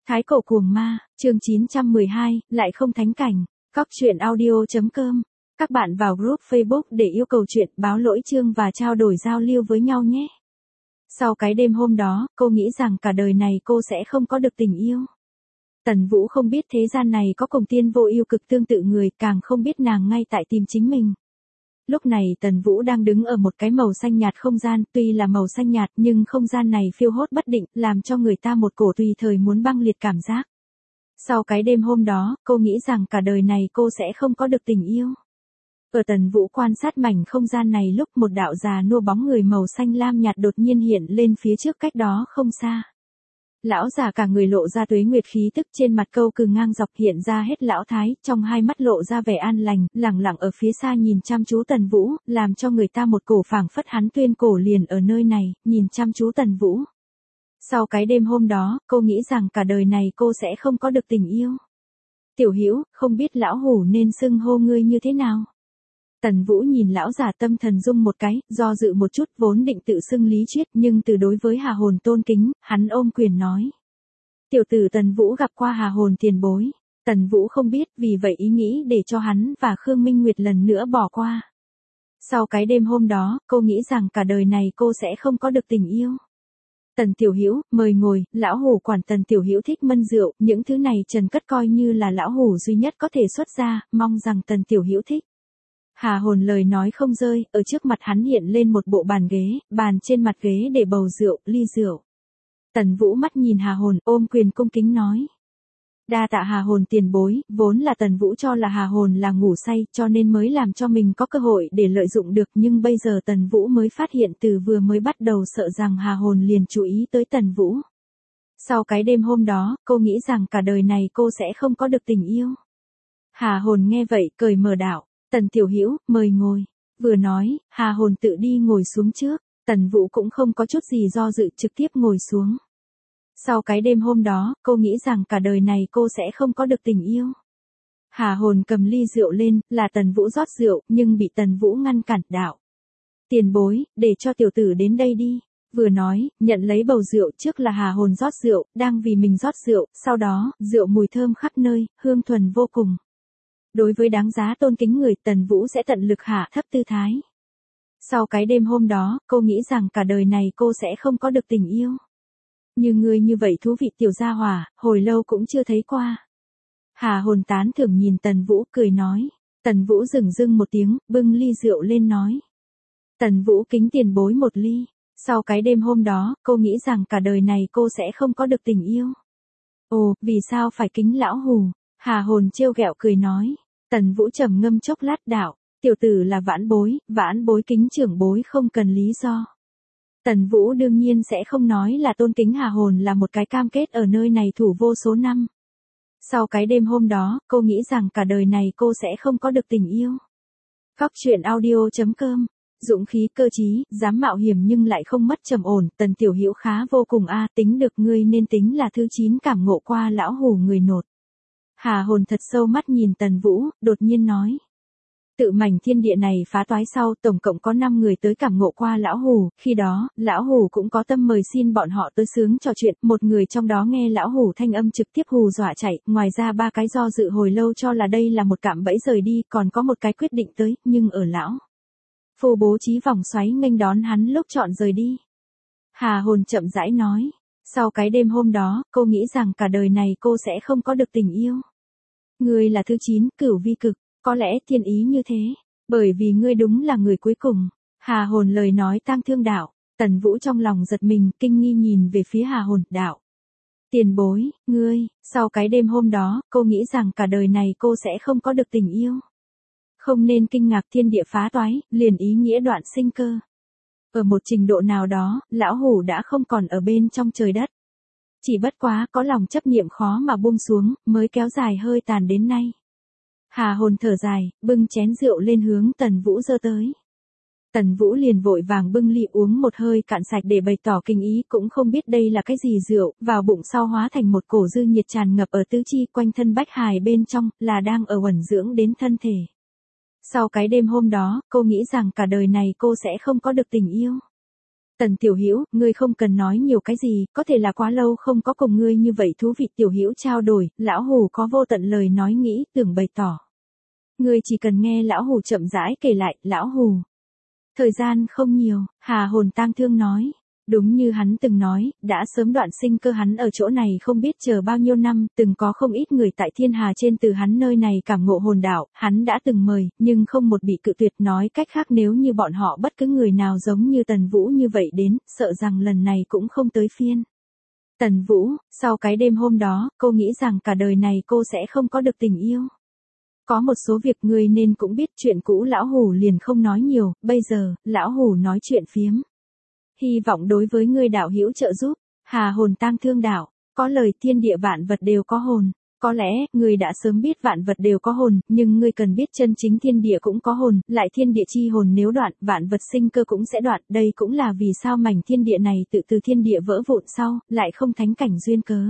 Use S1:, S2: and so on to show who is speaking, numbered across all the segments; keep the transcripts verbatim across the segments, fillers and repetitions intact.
S1: Thái cổ cuồng ma, chương chín trăm mười hai, lại không thánh cảnh. Cóc truyện audio chấm com. Các bạn vào group Facebook để yêu cầu chuyện, báo lỗi chương và trao đổi giao lưu với nhau nhé. Sau cái đêm hôm đó, cô nghĩ rằng cả đời này cô sẽ không có được tình yêu. Tần Vũ không biết thế gian này có cùng tiên vô ưu cực tương tự người, càng không biết nàng ngay tại tìm chính mình. Lúc này Tần Vũ đang đứng ở một cái màu xanh nhạt không gian, tuy là màu xanh nhạt nhưng không gian này phiêu hốt bất định, làm cho người ta một cổ tùy thời muốn băng liệt cảm giác. Sau cái đêm hôm đó, cô nghĩ rằng cả đời này cô sẽ không có được tình yêu. Ở Tần Vũ quan sát mảnh không gian này lúc một đạo già nua bóng người màu xanh lam nhạt đột nhiên hiện lên phía trước cách đó không xa. Lão già cả người lộ ra tuế nguyệt khí tức, trên mặt câu cừ ngang dọc hiện ra hết lão thái, trong hai mắt lộ ra vẻ an lành, lẳng lặng ở phía xa nhìn chăm chú Tần Vũ, làm cho người ta một cổ phảng phất hắn tuyên cổ liền ở nơi này, nhìn chăm chú Tần Vũ. Sau cái đêm hôm đó, cô nghĩ rằng cả đời này cô sẽ không có được tình yêu. Tiểu Hữu, không biết lão hủ nên xưng hô ngươi như thế nào? Tần Vũ nhìn lão già tâm thần rung một cái, do dự một chút, vốn định tự xưng Lý Triết, nhưng từ đối với Hà Hồn tôn kính, hắn ôm quyền nói. Tiểu tử Tần Vũ gặp qua Hà Hồn tiền bối. Tần Vũ không biết, vì vậy ý nghĩ để cho hắn và Khương Minh Nguyệt lần nữa bỏ qua. Sau cái đêm hôm đó, cô nghĩ rằng cả đời này cô sẽ không có được tình yêu. Tần Tiểu Hữu, mời ngồi, lão hủ quản Tần Tiểu Hữu thích mân rượu, những thứ này Trần Cất coi như là lão hủ duy nhất có thể xuất ra, mong rằng Tần Tiểu Hữu thích. Hà Hồn lời nói không rơi, ở trước mặt hắn hiện lên một bộ bàn ghế, bàn trên mặt ghế để bầu rượu, ly rượu. Tần Vũ mắt nhìn Hà Hồn, ôm quyền cung kính nói. Đa tạ Hà Hồn tiền bối, vốn là Tần Vũ cho là Hà Hồn là ngủ say, cho nên mới làm cho mình có cơ hội để lợi dụng được, nhưng bây giờ Tần Vũ mới phát hiện từ vừa mới bắt đầu sợ rằng Hà Hồn liền chú ý tới Tần Vũ. Sau cái đêm hôm đó, cô nghĩ rằng cả đời này cô sẽ không có được tình yêu. Hà Hồn nghe vậy, cười mở đạo. Tần Tiểu Hữu, mời ngồi. Vừa nói, Hà Hồn tự đi ngồi xuống trước, Tần Vũ cũng không có chút gì do dự, trực tiếp ngồi xuống. Sau cái đêm hôm đó, cô nghĩ rằng cả đời này cô sẽ không có được tình yêu. Hà Hồn cầm ly rượu lên, là Tần Vũ rót rượu, nhưng bị Tần Vũ ngăn cản, đạo. Tiền bối, để cho tiểu tử đến đây đi. Vừa nói, nhận lấy bầu rượu, trước là Hà Hồn rót rượu, đang vì mình rót rượu, sau đó, rượu mùi thơm khắp nơi, hương thuần vô cùng. Đối với đáng giá tôn kính người, Tần Vũ sẽ tận lực hạ thấp tư thái. Sau cái đêm hôm đó, cô nghĩ rằng cả đời này cô sẽ không có được tình yêu. Như ngươi như vậy thú vị tiểu gia hỏa, hồi lâu cũng chưa thấy qua. Hà Hồn tán thưởng nhìn Tần Vũ, cười nói. Tần Vũ dừng dưng một tiếng, bưng ly rượu lên nói. Tần Vũ kính tiền bối một ly. Sau cái đêm hôm đó, cô nghĩ rằng cả đời này cô sẽ không có được tình yêu. Ồ, vì sao phải kính lão hù? Hà Hồn trêu ghẹo cười nói. Tần Vũ trầm ngâm chốc lát, đạo. Tiểu tử là vãn bối, vãn bối kính trưởng bối không cần lý do. Tần Vũ đương nhiên sẽ không nói là tôn kính Hà Hồn là một cái cam kết ở nơi này thủ vô số năm. Sau cái đêm hôm đó, cô nghĩ rằng cả đời này cô sẽ không có được tình yêu. Cóc truyện audio chấm com. Dũng khí cơ trí, dám mạo hiểm nhưng lại không mất trầm ổn, Tần Tiểu Hữu khá vô cùng a, tính được ngươi nên tính là thứ chín cảm ngộ qua lão hủ người nột. Hà Hồn thật sâu mắt nhìn Tần Vũ, đột nhiên nói. Tự mảnh thiên địa này phá toái sau, tổng cộng có năm người tới cảm ngộ qua lão hủ, khi đó, lão hủ cũng có tâm mời xin bọn họ tới sướng trò chuyện, một người trong đó nghe lão hủ thanh âm trực tiếp hù dọa chạy, ngoài ra ba cái do dự hồi lâu cho là đây là một cạm bẫy rời đi, còn có một cái quyết định tới, nhưng ở lão Phu bố trí vòng xoáy nghênh đón hắn lúc chọn rời đi. Hà Hồn chậm rãi nói. Sau cái đêm hôm đó, cô nghĩ rằng cả đời này cô sẽ không có được tình yêu. Ngươi là thứ chín, cửu vi cực, có lẽ thiên ý như thế, bởi vì ngươi đúng là người cuối cùng. Hà Hồn lời nói tang thương đạo. Tần Vũ trong lòng giật mình, kinh nghi nhìn về phía Hà Hồn, đạo. Tiền bối, ngươi, sau cái đêm hôm đó, cô nghĩ rằng cả đời này cô sẽ không có được tình yêu. Không nên kinh ngạc thiên địa phá toái, liền ý nghĩa đoạn sinh cơ. Ở một trình độ nào đó, lão hủ đã không còn ở bên trong trời đất. Chỉ bất quá có lòng chấp niệm khó mà buông xuống, mới kéo dài hơi tàn đến nay. Hà Hồn thở dài, bưng chén rượu lên hướng Tần Vũ giơ tới. Tần Vũ liền vội vàng bưng ly uống một hơi cạn sạch để bày tỏ kinh ý, cũng không biết đây là cái gì rượu, vào bụng sau hóa thành một cổ dư nhiệt tràn ngập ở tứ chi quanh thân bách hài bên trong, là đang ở uẩn dưỡng đến thân thể. Sau cái đêm hôm đó, cô nghĩ rằng cả đời này cô sẽ không có được tình yêu. Tần Tiểu Hữu, ngươi không cần nói nhiều cái gì, có thể là quá lâu không có cùng ngươi như vậy thú vị Tiểu Hữu trao đổi, lão hủ có vô tận lời nói nghĩ, tưởng bày tỏ. Ngươi chỉ cần nghe lão hủ chậm rãi kể lại, lão hủ. Thời gian không nhiều, Hà Hồn tang thương nói. Đúng như hắn từng nói, đã sớm đoạn sinh cơ hắn ở chỗ này không biết chờ bao nhiêu năm, từng có không ít người tại thiên hà trên từ hắn nơi này cảm ngộ hồn đạo, hắn đã từng mời, nhưng không một bị cự tuyệt, nói cách khác nếu như bọn họ bất cứ người nào giống như Tần Vũ như vậy đến, sợ rằng lần này cũng không tới phiên. Tần Vũ, sau cái đêm hôm đó, cô nghĩ rằng cả đời này cô sẽ không có được tình yêu. Có một số việc ngươi nên cũng biết, chuyện cũ lão hủ liền không nói nhiều, bây giờ, lão hủ nói chuyện phiếm. Hy vọng đối với ngươi đạo hữu trợ giúp. Hà Hồn tang thương đạo, có lời thiên địa vạn vật đều có hồn. Có lẽ, ngươi đã sớm biết vạn vật đều có hồn, nhưng ngươi cần biết chân chính thiên địa cũng có hồn, lại thiên địa chi hồn nếu đoạn, vạn vật sinh cơ cũng sẽ đoạn, đây cũng là vì sao mảnh thiên địa này tự từ thiên địa vỡ vụn sau, lại không thánh cảnh duyên cớ.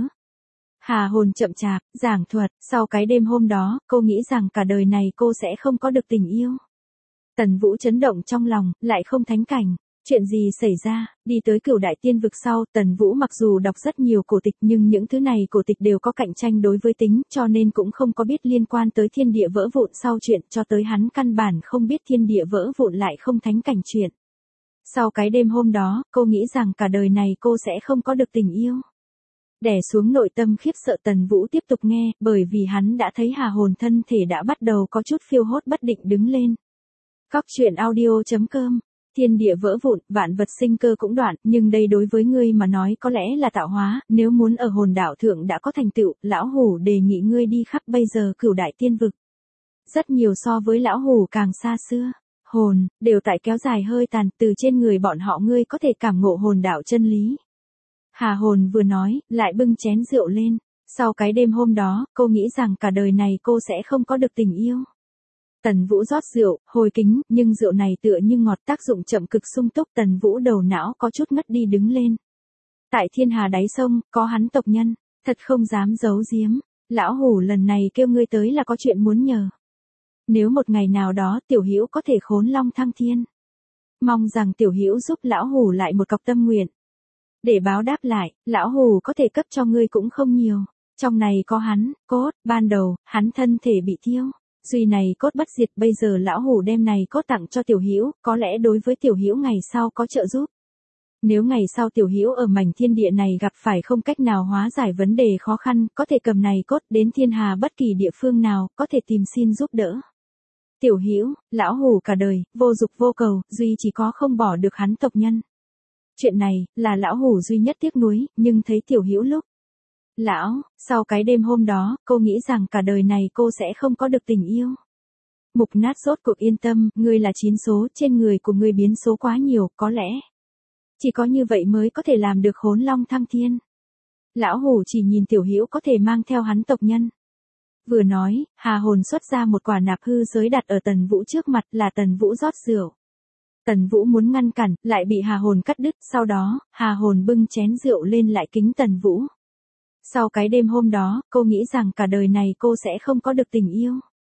S1: Hà Hồn chậm chạp, giảng thuật, sau cái đêm hôm đó, cô nghĩ rằng cả đời này cô sẽ không có được tình yêu. Tần Vũ chấn động trong lòng, lại không thánh cảnh. Chuyện gì xảy ra, đi tới Cửu Đại Tiên Vực sau, Tần Vũ mặc dù đọc rất nhiều cổ tịch nhưng những thứ này cổ tịch đều có cạnh tranh đối với tính, cho nên cũng không có biết liên quan tới thiên địa vỡ vụn sau chuyện, cho tới hắn căn bản không biết thiên địa vỡ vụn lại không thánh cảnh chuyện. Sau cái đêm hôm đó, cô nghĩ rằng cả đời này cô sẽ không có được tình yêu. Đè xuống nội tâm khiếp sợ, Tần Vũ tiếp tục nghe, bởi vì hắn đã thấy Hà Hồn thân thể đã bắt đầu có chút phiêu hốt bất định đứng lên. Cóc truyện audio chấm com. Thiên địa vỡ vụn, vạn vật sinh cơ cũng đoạn, nhưng đây đối với ngươi mà nói có lẽ là tạo hóa, nếu muốn ở hồn đạo thượng đã có thành tựu, lão hủ đề nghị ngươi đi khắp bây giờ Cửu Đại Tiên Vực. Rất nhiều so với lão hủ càng xa xưa, hồn, đều tại kéo dài hơi tàn, từ trên người bọn họ ngươi có thể cảm ngộ hồn đạo chân lý. Hà Hồn vừa nói, lại bưng chén rượu lên, sau cái đêm hôm đó, cô nghĩ rằng cả đời này cô sẽ không có được tình yêu. Tần Vũ rót rượu, hồi kính, nhưng rượu này tựa như ngọt, tác dụng chậm cực sung túc, Tần Vũ đầu não có chút ngất đi đứng lên. Tại thiên hà đáy sông, có hắn tộc nhân, thật không dám giấu giếm, lão hủ lần này kêu ngươi tới là có chuyện muốn nhờ. Nếu một ngày nào đó Tiểu Hữu có thể khốn long thăng thiên, mong rằng Tiểu Hữu giúp lão hủ lại một cọc tâm nguyện. Để báo đáp lại, lão hủ có thể cấp cho ngươi cũng không nhiều, trong này có hắn, cốt, ban đầu, hắn thân thể bị thiêu. Duy này cốt bất diệt, bây giờ lão hủ đem này cốt tặng cho Tiểu Hữu, có lẽ đối với Tiểu Hữu ngày sau có trợ giúp. Nếu ngày sau Tiểu Hữu ở mảnh thiên địa này gặp phải không cách nào hóa giải vấn đề khó khăn, có thể cầm này cốt đến thiên hà bất kỳ địa phương nào, có thể tìm xin giúp đỡ. Tiểu Hữu, lão hủ cả đời, vô dục vô cầu, duy chỉ có không bỏ được hắn tộc nhân. Chuyện này, là lão hủ duy nhất tiếc nuối, nhưng thấy Tiểu Hữu lúc. Lão, sau cái đêm hôm đó, cô nghĩ rằng cả đời này cô sẽ không có được tình yêu. Mục Nát rốt cuộc yên tâm, ngươi là chín số, trên người của ngươi biến số quá nhiều, có lẽ. Chỉ có như vậy mới có thể làm được khốn long thăng thiên. Lão hủ chỉ nhìn Tiểu Hữu có thể mang theo hắn tộc nhân. Vừa nói, Hà Hồn xuất ra một quả nạp hư giới đặt ở Tần Vũ trước mặt, là Tần Vũ rót rượu. Tần Vũ muốn ngăn cản, lại bị Hà Hồn cắt đứt, sau đó, Hà Hồn bưng chén rượu lên lại kính Tần Vũ. Sau cái đêm hôm đó, cô nghĩ rằng cả đời này cô sẽ không có được tình yêu.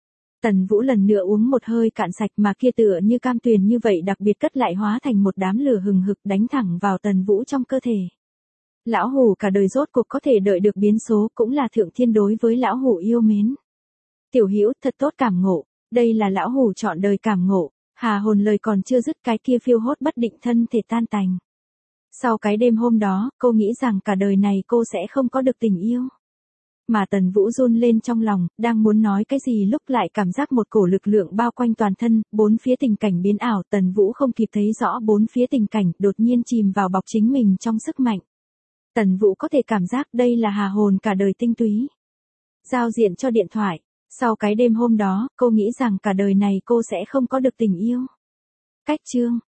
S1: Tần Vũ lần nữa uống một hơi cạn sạch, mà kia tựa như cam tuyền như vậy đặc biệt cất lại hóa thành một đám lửa hừng hực đánh thẳng vào Tần Vũ trong cơ thể. Lão hủ cả đời rốt cuộc có thể đợi được biến số, cũng là thượng thiên đối với lão hủ yêu mến. Tiểu Hữu thật tốt cảm ngộ, đây là lão hủ chọn đời cảm ngộ. Hà Hồn lời còn chưa dứt, cái kia phiêu hốt bất định thân thể tan tành. Sau cái đêm hôm đó, cô nghĩ rằng cả đời này cô sẽ không có được tình yêu. Mà Tần Vũ run lên trong lòng, đang muốn nói cái gì lúc lại cảm giác một cổ lực lượng bao quanh toàn thân, bốn phía tình cảnh biến ảo, Tần Vũ không kịp thấy rõ bốn phía tình cảnh, đột nhiên chìm vào bọc chính mình trong sức mạnh. Tần Vũ có thể cảm giác đây là Hà Hồn cả đời tinh túy. Giao diện cho điện thoại. Sau cái đêm hôm đó, cô nghĩ rằng cả đời này cô sẽ không có được tình yêu. Cách chương.